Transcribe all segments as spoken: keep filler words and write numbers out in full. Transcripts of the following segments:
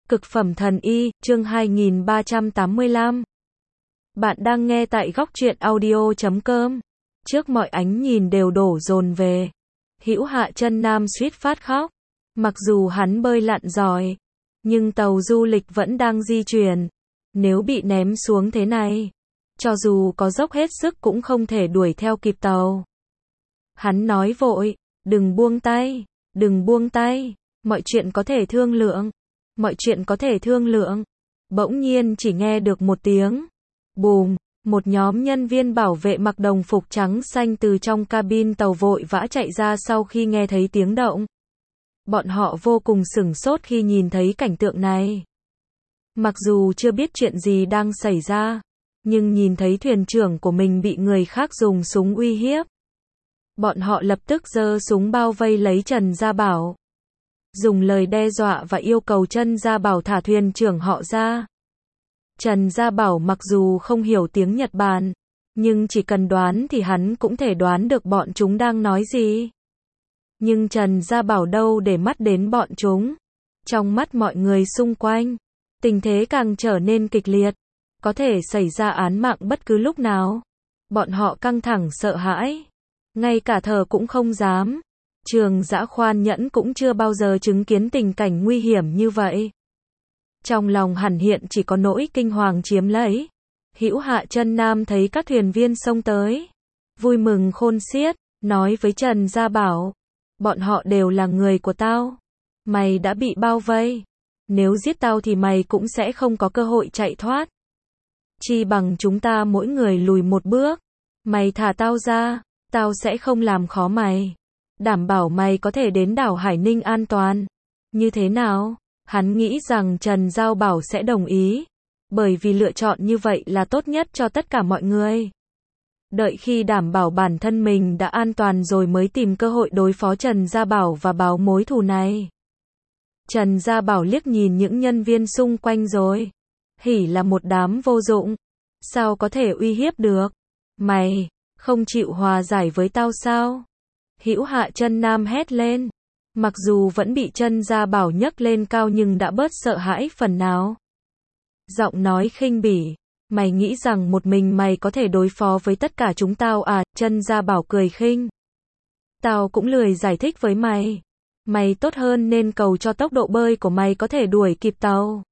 Cực phẩm thần y, chương hai nghìn ba trăm tám mươi lăm. Bạn đang nghe tại góc truyện audio chấm com. Trước mọi ánh nhìn đều đổ dồn về. Hữu Hạ Chân Nam suýt phát khóc. Mặc dù hắn bơi lặn giỏi, nhưng tàu du lịch vẫn đang di chuyển. Nếu bị ném xuống thế này, cho dù có dốc hết sức cũng không thể đuổi theo kịp tàu. Hắn nói vội, đừng buông tay, đừng buông tay, mọi chuyện có thể thương lượng. Mọi chuyện có thể thương lượng. Bỗng nhiên chỉ nghe được một tiếng bùm, một nhóm nhân viên bảo vệ mặc đồng phục trắng xanh từ trong cabin tàu vội vã chạy ra sau khi nghe thấy tiếng động. Bọn họ vô cùng sửng sốt khi nhìn thấy cảnh tượng này. Mặc dù chưa biết chuyện gì đang xảy ra, nhưng nhìn thấy thuyền trưởng của mình bị người khác dùng súng uy hiếp. Bọn họ lập tức giơ súng bao vây lấy Trần Gia Bảo, dùng lời đe dọa và yêu cầu Trần Gia Bảo thả thuyền trưởng họ ra. Trần Gia Bảo mặc dù không hiểu tiếng Nhật Bản, nhưng chỉ cần đoán thì hắn cũng thể đoán được bọn chúng đang nói gì. Nhưng Trần Gia Bảo đâu để mắt đến bọn chúng. Trong mắt mọi người xung quanh, tình thế càng trở nên kịch liệt, có thể xảy ra án mạng bất cứ lúc nào. Bọn họ căng thẳng sợ hãi, ngay cả thở cũng không dám. Trường Dã Khoan Nhẫn cũng chưa bao giờ chứng kiến tình cảnh nguy hiểm như vậy. Trong lòng hẳn hiện chỉ có nỗi kinh hoàng chiếm lấy. Hữu Hạ Chân Nam thấy các thuyền viên xông tới, vui mừng khôn xiết, nói với Trần Gia Bảo, bọn họ đều là người của tao. Mày đã bị bao vây, nếu giết tao thì mày cũng sẽ không có cơ hội chạy thoát. Chi bằng chúng ta mỗi người lùi một bước. Mày thả tao ra, tao sẽ không làm khó mày. Đảm bảo mày có thể đến đảo Hải Ninh an toàn. Như thế nào? Hắn nghĩ rằng Trần Gia Bảo sẽ đồng ý, bởi vì lựa chọn như vậy là tốt nhất cho tất cả mọi người. Đợi khi đảm bảo bản thân mình đã an toàn rồi mới tìm cơ hội đối phó Trần Gia Bảo và báo mối thù này. Trần Gia Bảo liếc nhìn những nhân viên xung quanh rồi. Hỉ là một đám vô dụng. Sao có thể uy hiếp được? Mày, không chịu hòa giải với tao sao? Hữu Hạ Chân Nam hét lên. Mặc dù vẫn bị Trần Gia Bảo nhấc lên cao nhưng đã bớt sợ hãi phần nào. Giọng nói khinh bỉ. Mày nghĩ rằng một mình mày có thể đối phó với tất cả chúng tao à? Trần Gia Bảo cười khinh. Tao cũng lười giải thích với mày. Mày tốt hơn nên cầu cho tốc độ bơi của mày có thể đuổi kịp tàu.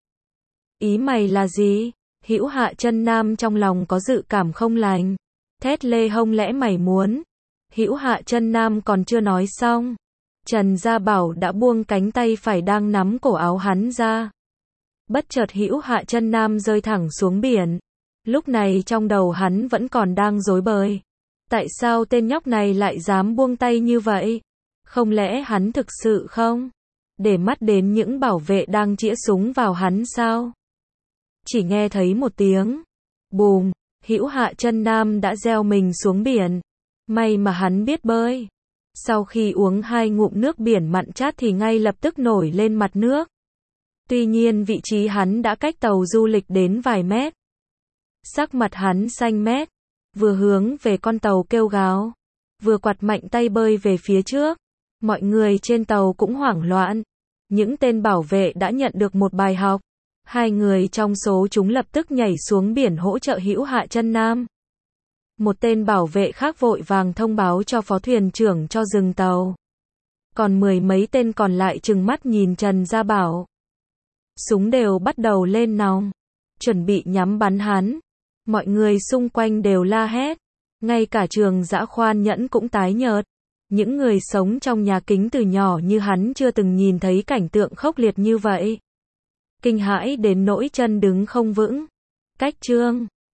Ý mày là gì? Hữu Hạ Chân Nam trong lòng có dự cảm không lành. Thét lê hông lẽ mày muốn? Hữu Hạ Chân Nam còn chưa nói xong, Trần Gia Bảo đã buông cánh tay phải đang nắm cổ áo hắn ra. Bất chợt Hữu Hạ Chân Nam rơi thẳng xuống biển. Lúc này trong đầu hắn vẫn còn đang rối bời. Tại sao tên nhóc này lại dám buông tay như vậy? Không lẽ hắn thực sự không để mắt đến những bảo vệ đang chĩa súng vào hắn sao? Chỉ nghe thấy một tiếng bùm, Hữu Hạ Chân Nam đã gieo mình xuống biển. May mà hắn biết bơi. Sau khi uống hai ngụm nước biển mặn chát thì ngay lập tức nổi lên mặt nước. Tuy nhiên vị trí hắn đã cách tàu du lịch đến vài mét. Sắc mặt hắn xanh mét, vừa hướng về con tàu kêu gào, vừa quạt mạnh tay bơi về phía trước. Mọi người trên tàu cũng hoảng loạn. Những tên bảo vệ đã nhận được một bài học. Hai người trong số chúng lập tức nhảy xuống biển hỗ trợ Hữu Hạ Chân Nam. Một tên bảo vệ khác vội vàng thông báo cho phó thuyền trưởng cho dừng tàu. Còn mười mấy tên còn lại trừng mắt nhìn Trần Gia Bảo. Súng đều bắt đầu lên nòng, chuẩn bị nhắm bắn hắn. Mọi người xung quanh đều la hét. Ngay cả Trường Dã Khoan Nhẫn cũng tái nhợt. Những người sống trong nhà kính từ nhỏ như hắn chưa từng nhìn thấy cảnh tượng khốc liệt như vậy. Kinh hãi đến nỗi chân đứng không vững. Cách chương